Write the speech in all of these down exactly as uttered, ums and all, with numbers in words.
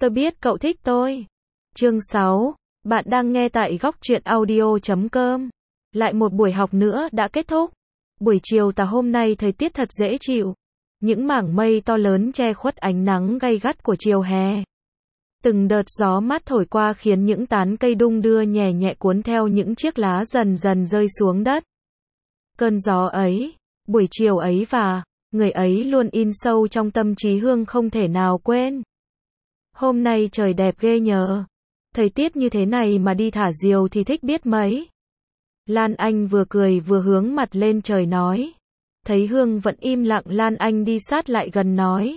Tôi biết cậu thích tôi. Chương sáu. Bạn đang nghe tại góc truyện audio chấm com. Lại một buổi học nữa đã kết thúc. Buổi chiều tà hôm nay thời tiết thật dễ chịu. Những mảng mây to lớn che khuất ánh nắng gay gắt của chiều hè. Từng đợt gió mát thổi qua khiến những tán cây đung đưa nhẹ nhẹ cuốn theo những chiếc lá dần dần rơi xuống đất. Cơn gió ấy, buổi chiều ấy và người ấy luôn in sâu trong tâm trí Hương không thể nào quên. Hôm nay trời đẹp ghê nhờ. Thời tiết như thế này mà đi thả diều thì thích biết mấy. Lan Anh vừa cười vừa hướng mặt lên trời nói. Thấy Hương vẫn im lặng, Lan Anh đi sát lại gần nói.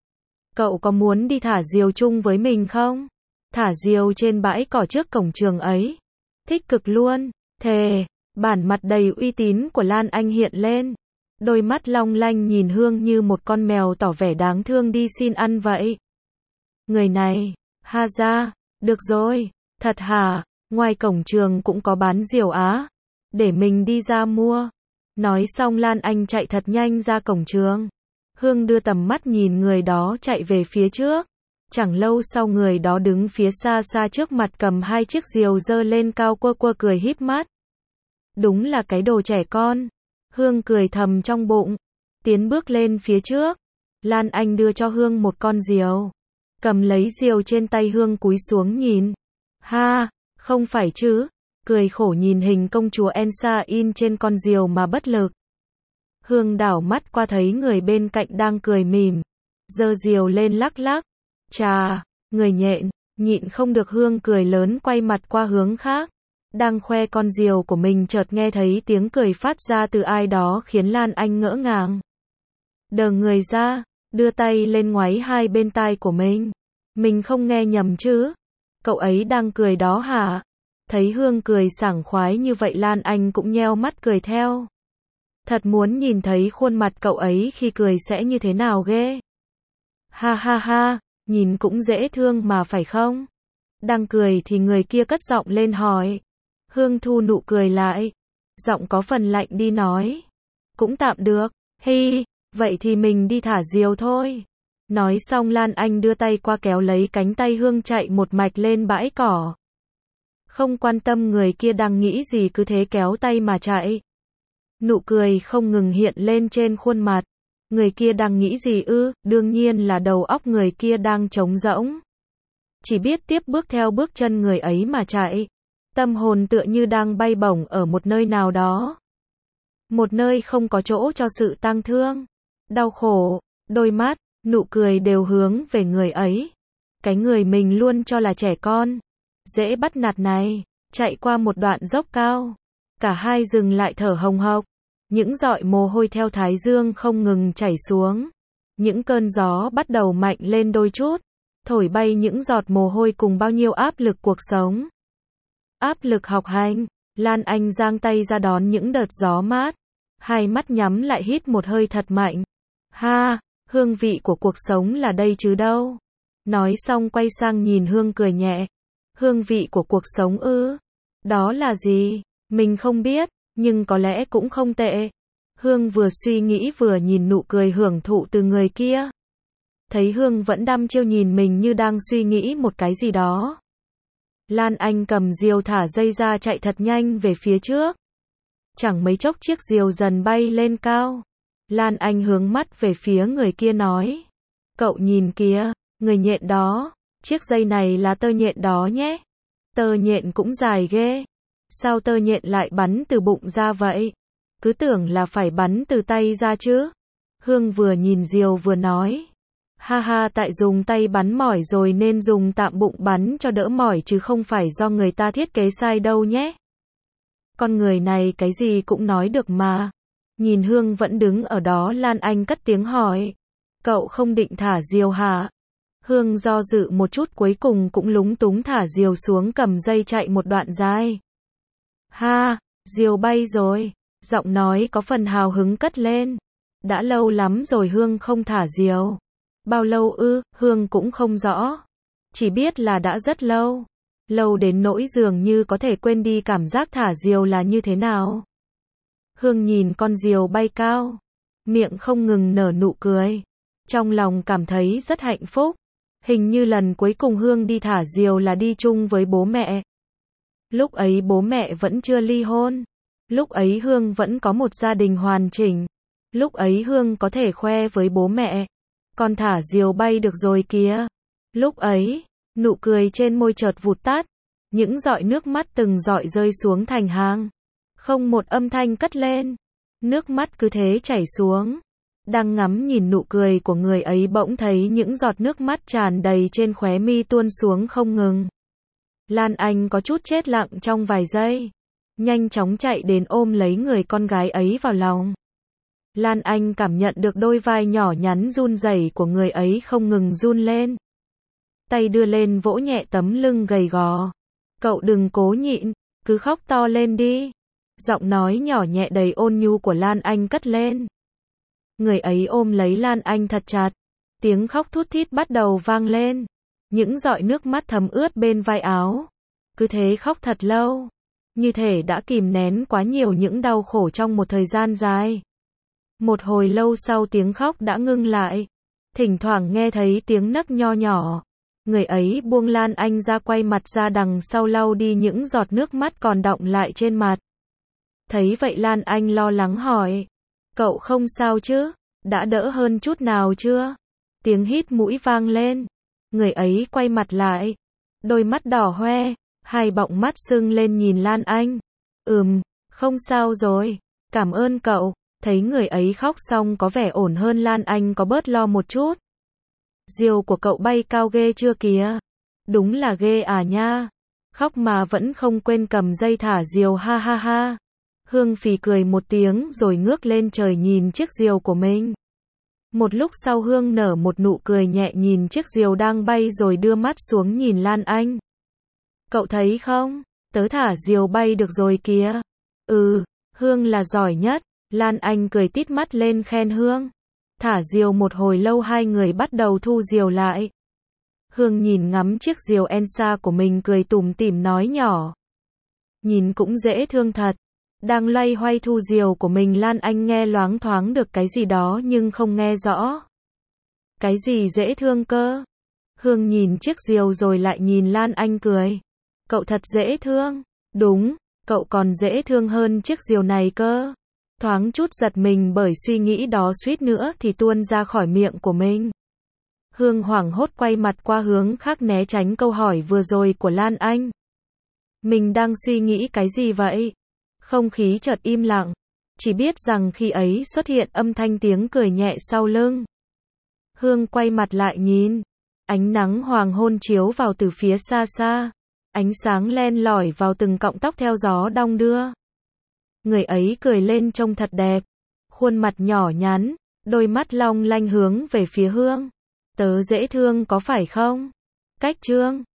Cậu có muốn đi thả diều chung với mình không? Thả diều trên bãi cỏ trước cổng trường ấy. Thích cực luôn. Thề. Bản mặt đầy uy tín của Lan Anh hiện lên. Đôi mắt long lanh nhìn Hương như một con mèo tỏ vẻ đáng thương đi xin ăn vậy. Người này, ha ra, được rồi, thật hả, ngoài cổng trường cũng có bán diều á, để mình đi ra mua. Nói xong Lan Anh chạy thật nhanh ra cổng trường. Hương đưa tầm mắt nhìn người đó chạy về phía trước. Chẳng lâu sau người đó đứng phía xa xa trước mặt cầm hai chiếc diều giơ lên cao quơ quơ cười híp mắt. Đúng là cái đồ trẻ con. Hương cười thầm trong bụng. Tiến bước lên phía trước. Lan Anh đưa cho Hương một con diều. Cầm lấy diều trên tay Hương cúi xuống nhìn. Ha, không phải chứ. Cười khổ nhìn hình công chúa Elsa in trên con diều mà bất lực. Hương đảo mắt qua thấy người bên cạnh đang cười mỉm. Giơ diều lên lắc lắc. Chà, người nhện, nhịn không được Hương cười lớn quay mặt qua hướng khác. Đang khoe con diều của mình chợt nghe thấy tiếng cười phát ra từ ai đó khiến Lan Anh ngỡ ngàng. Đờ người ra, đưa tay lên ngoáy hai bên tai của mình. Mình không nghe nhầm chứ? Cậu ấy đang cười đó hả? Thấy Hương cười sảng khoái như vậy Lan Anh cũng nheo mắt cười theo. Thật muốn nhìn thấy khuôn mặt cậu ấy khi cười sẽ như thế nào ghê. Ha ha ha, nhìn cũng dễ thương mà phải không? Đang cười thì người kia cất giọng lên hỏi. Hương thu nụ cười lại. Giọng có phần lạnh đi nói. Cũng tạm được. Hi, vậy thì mình đi thả diều thôi. Nói xong Lan Anh đưa tay qua kéo lấy cánh tay Hương chạy một mạch lên bãi cỏ. Không quan tâm người kia đang nghĩ gì cứ thế kéo tay mà chạy. Nụ cười không ngừng hiện lên trên khuôn mặt. Người kia đang nghĩ gì ư? Đương nhiên là đầu óc người kia đang trống rỗng. Chỉ biết tiếp bước theo bước chân người ấy mà chạy. Tâm hồn tựa như đang bay bổng ở một nơi nào đó. Một nơi không có chỗ cho sự tang thương, đau khổ, đôi mắt, nụ cười đều hướng về người ấy. Cái người mình luôn cho là trẻ con, dễ bắt nạt này, chạy qua một đoạn dốc cao. Cả hai dừng lại thở hồng hộc. Những giọt mồ hôi theo thái dương không ngừng chảy xuống. Những cơn gió bắt đầu mạnh lên đôi chút, thổi bay những giọt mồ hôi cùng bao nhiêu áp lực cuộc sống. Áp lực học hành. Lan Anh giang tay ra đón những đợt gió mát. Hai mắt nhắm lại hít một hơi thật mạnh. Ha, hương vị của cuộc sống là đây chứ đâu. Nói xong quay sang nhìn Hương cười nhẹ. Hương vị của cuộc sống ư? Đó là gì? Mình không biết, nhưng có lẽ cũng không tệ. Hương vừa suy nghĩ vừa nhìn nụ cười hưởng thụ từ người kia. Thấy Hương vẫn đăm chiêu nhìn mình như đang suy nghĩ một cái gì đó. Lan Anh cầm diều thả dây ra chạy thật nhanh về phía trước. Chẳng mấy chốc chiếc diều dần bay lên cao. Lan Anh hướng mắt về phía người kia nói. Cậu nhìn kìa, người nhện đó. Chiếc dây này là tơ nhện đó nhé. Tơ nhện cũng dài ghê. Sao tơ nhện lại bắn từ bụng ra vậy? Cứ tưởng là phải bắn từ tay ra chứ. Hương vừa nhìn diều vừa nói. Ha ha, tại dùng tay bắn mỏi rồi nên dùng tạm bụng bắn cho đỡ mỏi chứ không phải do người ta thiết kế sai đâu nhé. Con người này cái gì cũng nói được mà. Nhìn Hương vẫn đứng ở đó Lan Anh cất tiếng hỏi. Cậu không định thả diều hả? Hương do dự một chút cuối cùng cũng lúng túng thả diều xuống cầm dây chạy một đoạn dài. Ha, diều bay rồi. Giọng nói có phần hào hứng cất lên. Đã lâu lắm rồi Hương không thả diều. Bao lâu ư? Hương cũng không rõ. Chỉ biết là đã rất lâu. Lâu đến nỗi dường như có thể quên đi cảm giác thả diều là như thế nào. Hương nhìn con diều bay cao. Miệng không ngừng nở nụ cười. Trong lòng cảm thấy rất hạnh phúc. Hình như lần cuối cùng Hương đi thả diều là đi chung với bố mẹ. Lúc ấy bố mẹ vẫn chưa ly hôn. Lúc ấy Hương vẫn có một gia đình hoàn chỉnh. Lúc ấy Hương có thể khoe với bố mẹ. Con thả diều bay được rồi kìa. Lúc ấy, nụ cười trên môi chợt vụt tắt. Những giọt nước mắt từng giọt rơi xuống thành hang. Không một âm thanh cất lên. Nước mắt cứ thế chảy xuống. Đang ngắm nhìn nụ cười của người ấy bỗng thấy những giọt nước mắt tràn đầy trên khóe mi tuôn xuống không ngừng. Lan Anh có chút chết lặng trong vài giây. Nhanh chóng chạy đến ôm lấy người con gái ấy vào lòng. Lan Anh cảm nhận được đôi vai nhỏ nhắn run rẩy của người ấy không ngừng run lên. Tay đưa lên vỗ nhẹ tấm lưng gầy gò. Cậu đừng cố nhịn, cứ khóc to lên đi. Giọng nói nhỏ nhẹ đầy ôn nhu của Lan Anh cất lên. Người ấy ôm lấy Lan Anh thật chặt. Tiếng khóc thút thít bắt đầu vang lên. Những giọt nước mắt thấm ướt bên vai áo. Cứ thế khóc thật lâu. Như thể đã kìm nén quá nhiều những đau khổ trong một thời gian dài. Một hồi lâu sau tiếng khóc đã ngưng lại. Thỉnh thoảng nghe thấy tiếng nấc nho nhỏ. Người ấy buông Lan Anh ra quay mặt ra đằng sau lau đi những giọt nước mắt còn đọng lại trên mặt. Thấy vậy Lan Anh lo lắng hỏi. Cậu không sao chứ? Đã đỡ hơn chút nào chưa? Tiếng hít mũi vang lên. Người ấy quay mặt lại. Đôi mắt đỏ hoe. Hai bọng mắt sưng lên nhìn Lan Anh. Ừm, không sao rồi. Cảm ơn cậu. Thấy người ấy khóc xong có vẻ ổn hơn Lan Anh có bớt lo một chút. Diều của cậu bay cao ghê chưa kìa? Đúng là ghê à nha. Khóc mà vẫn không quên cầm dây thả diều ha ha ha. Hương phì cười một tiếng rồi ngước lên trời nhìn chiếc diều của mình. Một lúc sau Hương nở một nụ cười nhẹ nhìn chiếc diều đang bay rồi đưa mắt xuống nhìn Lan Anh. Cậu thấy không? Tớ thả diều bay được rồi kìa. Ừ, Hương là giỏi nhất. Lan Anh cười tít mắt lên khen Hương. Thả diều một hồi lâu hai người bắt đầu thu diều lại. Hương nhìn ngắm chiếc diều Elsa của mình cười tủm tỉm nói nhỏ. Nhìn cũng dễ thương thật. Đang loay hoay thu diều của mình Lan Anh nghe loáng thoáng được cái gì đó nhưng không nghe rõ. Cái gì dễ thương cơ? Hương nhìn chiếc diều rồi lại nhìn Lan Anh cười. Cậu thật dễ thương. Đúng, cậu còn dễ thương hơn chiếc diều này cơ. Thoáng chút giật mình bởi suy nghĩ đó suýt nữa thì tuôn ra khỏi miệng của mình. Hương hoảng hốt quay mặt qua hướng khác né tránh câu hỏi vừa rồi của Lan Anh. Mình đang suy nghĩ cái gì vậy? Không khí chợt im lặng. Chỉ biết rằng khi ấy xuất hiện âm thanh tiếng cười nhẹ sau lưng. Hương quay mặt lại nhìn. Ánh nắng hoàng hôn chiếu vào từ phía xa xa. Ánh sáng len lỏi vào từng cọng tóc theo gió đong đưa. Người ấy cười lên trông thật đẹp. Khuôn mặt nhỏ nhắn, đôi mắt long lanh hướng về phía Hương. Tớ dễ thương có phải không? Cách trương.